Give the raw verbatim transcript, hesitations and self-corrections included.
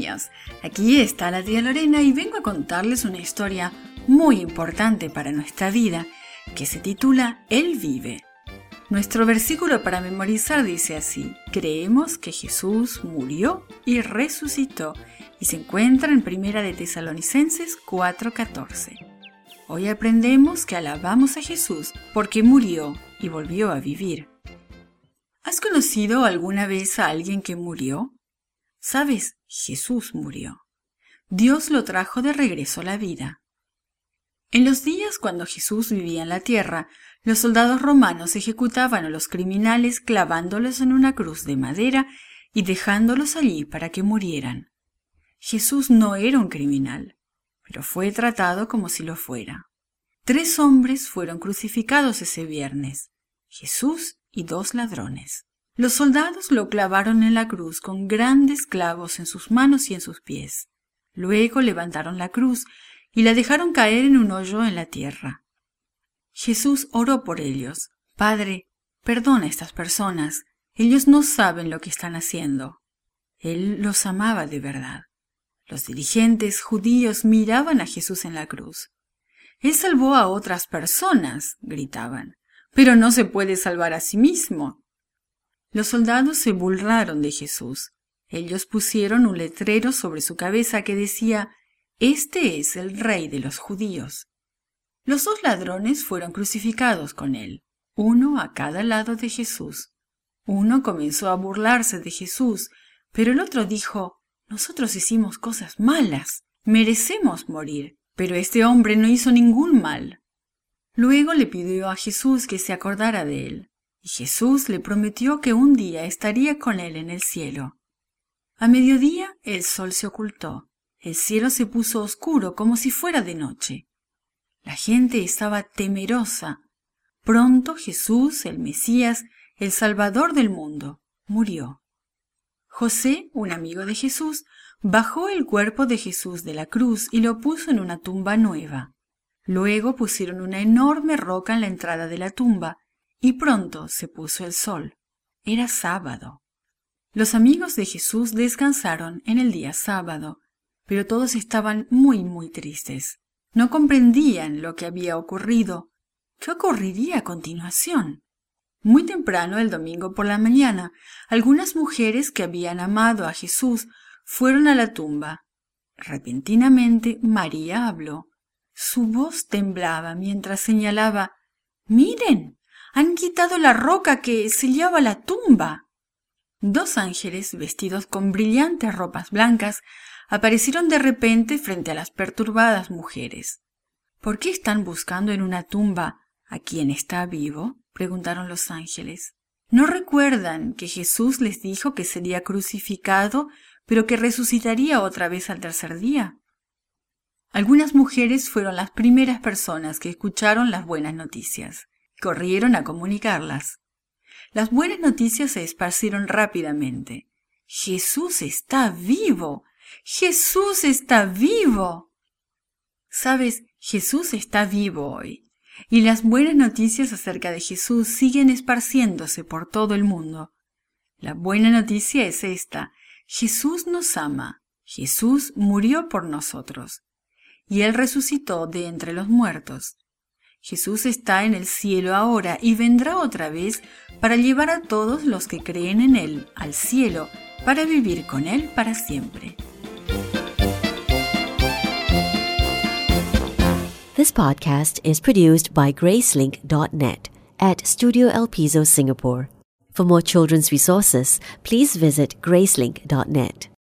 míos, aquí está la tía Lorena y vengo a contarles una historia muy importante para nuestra vida que se titula Él vive. Nuestro versículo para memorizar dice así: creemos que Jesús murió y resucitó, y se encuentra en Primera de Tesalonicenses cuatro catorce. Hoy aprendemos que alabamos a Jesús porque murió y volvió a vivir. ¿Has conocido alguna vez a alguien que murió? ¿Sabes? Jesús murió. Dios lo trajo de regreso a la vida. En los días cuando Jesús vivía en la tierra, los soldados romanos ejecutaban a los criminales clavándolos en una cruz de madera y dejándolos allí para que murieran. Jesús no era un criminal, pero fue tratado como si lo fuera. Tres hombres fueron crucificados ese viernes: Jesús y dos ladrones. Los soldados lo clavaron en la cruz con grandes clavos en sus manos y en sus pies. Luego levantaron la cruz y la dejaron caer en un hoyo en la tierra. Jesús oró por ellos: Padre, perdona a estas personas, ellos no saben lo que están haciendo. Él los amaba de verdad. Los dirigentes judíos miraban a Jesús en la cruz. Él salvó a otras personas, gritaban, pero no se puede salvar a sí mismo. Los soldados se burlaron de Jesús. Ellos pusieron un letrero sobre su cabeza que decía: Este es el Rey de los judíos. Los dos ladrones fueron crucificados con él, uno a cada lado de Jesús. Uno comenzó a burlarse de Jesús, pero el otro dijo: Nosotros hicimos cosas malas, merecemos morir, pero este hombre no hizo ningún mal. Luego le pidió a Jesús que se acordara de él, y Jesús le prometió que un día estaría con él en el cielo. A mediodía el sol se ocultó, el cielo se puso oscuro como si fuera de noche. La gente estaba temerosa. Pronto Jesús, el Mesías, el Salvador del mundo, murió. José, un amigo de Jesús, bajó el cuerpo de Jesús de la cruz y lo puso en una tumba nueva. Luego pusieron una enorme roca en la entrada de la tumba y pronto se puso el sol. Era sábado. Los amigos de Jesús descansaron en el día sábado, pero todos estaban muy, muy tristes. No comprendían lo que había ocurrido. ¿Qué ocurriría a continuación? Muy temprano el domingo por la mañana, algunas mujeres que habían amado a Jesús fueron a la tumba. Repentinamente María habló. Su voz temblaba mientras señalaba: «¡Miren! Han quitado la roca que sellaba la tumba». Dos ángeles, vestidos con brillantes ropas blancas, aparecieron de repente frente a las perturbadas mujeres. «¿Por qué están buscando en una tumba a quien está vivo?», preguntaron los ángeles. ¿No recuerdan que Jesús les dijo que sería crucificado, pero que resucitaría otra vez al tercer día? Algunas mujeres fueron las primeras personas que escucharon las buenas noticias. Corrieron a comunicarlas. Las buenas noticias se esparcieron rápidamente. «¡Jesús está vivo! ¡Jesús está vivo!». Sabes, Jesús está vivo hoy. Y las buenas noticias acerca de Jesús siguen esparciéndose por todo el mundo. La buena noticia es esta: Jesús nos ama, Jesús murió por nosotros, y Él resucitó de entre los muertos. Jesús está en el cielo ahora y vendrá otra vez para llevar a todos los que creen en Él al cielo, para vivir con Él para siempre. This podcast is produced by Gracelink dot net at Studio El Piso, Singapore. For more children's resources, please visit Gracelink dot net.